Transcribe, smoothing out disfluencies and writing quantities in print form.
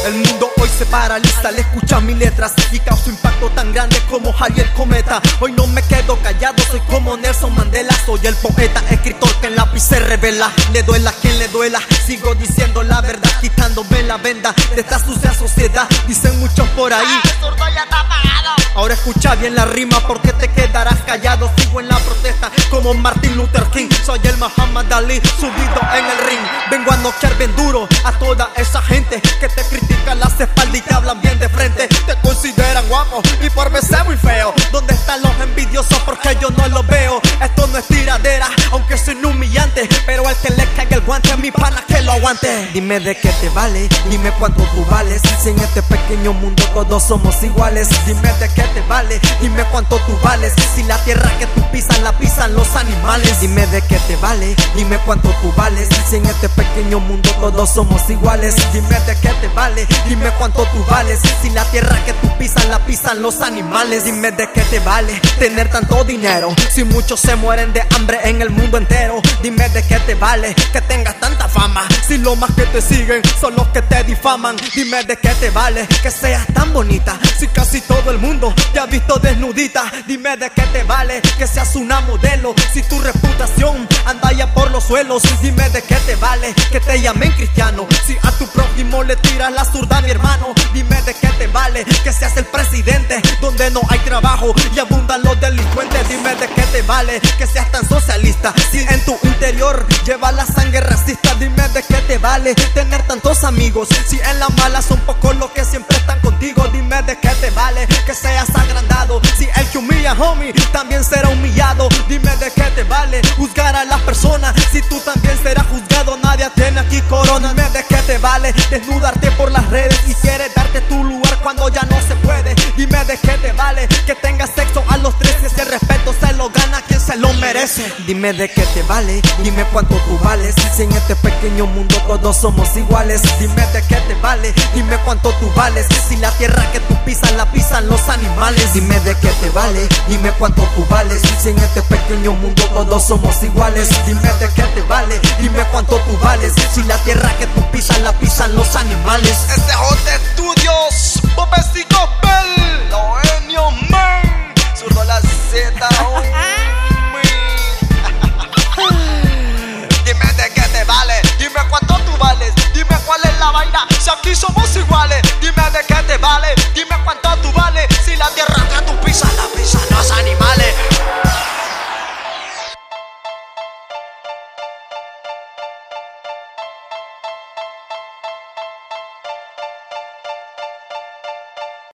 El mundo hoy se paraliza al escuchar mis letras y causo impacto tan grande como Javier Cometa. Hoy no me quedo callado, soy como Nelson Mandela. Soy el poeta, escritor que en lápiz se revela. Le duela a quien le duela, sigo diciendo la verdad, quitándome la venda de esta sucia sociedad. Dicen muchos por ahí, el zurdo ya está apagado. Ahora escucha bien la rima porque te quedarás callado. Sigo en la protesta como Martin Luther King. Soy el Muhammad Ali subido en el ring. Vengo a noquear bien duro a toda esa gente que te critica las espaldas y te hablan bien de frente. Te consideran guapo y por verse muy feo. ¿Dónde están los envidiosos? Porque yo no los veo. Esto no es tiradera, aunque soy humillante, pero el que le caiga el guante a mi pana que lo aguante. Dime de qué te vale, dime cuánto tú vales. Si en este pequeño mundo todos somos iguales. Dime de qué te vale, dime cuánto tú vales. Si la tierra que tú pisas la pisan los animales. Dime de qué te vale, dime cuánto tú vales. Si en este pequeño mundo todos somos iguales. Dime de qué te vale, dime cuánto tú vales. Si la tierra que tú pisas la pisan los animales. Dime de qué te vale tener tanto dinero, si muchos se mueren de hambre en el mundo entero. Dime de qué te vale que tengas tanta fama, si los más que te siguen son los que te difaman. Dime de qué te vale que seas tan bonita, si casi todo el mundo te ha visto desnudita. Dime de qué te vale que seas una modelo, si tu reputación anda ya por los suelos. Dime de qué te vale que te llamen cristiano, si a tu prójimo le tiras la zurda, mi hermano. Dime de qué te vale que seas el presidente donde no hay trabajo y abundan los delincuentes. Dime de qué te vale que seas tan socialista, si en tu interior lleva la sangre racista. Dime de qué te vale tener tantos amigos, si en la mala son pocos los que siempre están contigo. Dime de qué te vale que seas agrandado, si el que humilla, homie, también será humillado. Dime de qué te vale juzgar a las personas, si tú también serás juzgado. Nadie tiene aquí corona. Dime de qué te vale desnudarte por las redes y quieres darte tu lugar cuando ya no se puede. Dime de qué te vale que tengas sexo a los 13, si el respeto se lo gana quien se lo merece. Dime de qué te vale, dime cuánto tú vales, si en este pequeño mundo todos somos iguales. Dime de qué te vale, dime cuánto tú vales, si la tierra que tú pisas la pisan los animales. Dime de qué te vale, dime cuánto tú vales, si en este pequeño mundo todos somos iguales. Dime de qué te vale, dime cuánto tú vales, si la tierra que tú pisas la pisan los animales. SJ Studios, Popesi Gospel, Loenio Man, Zurdo la Z, Dime de qué te vale, dime cuánto tú vales, dime cuál es la vaina, si aquí somos iguales. Dime de qué te vale, dime cuánto tú vales, si la tierra que tú pisas la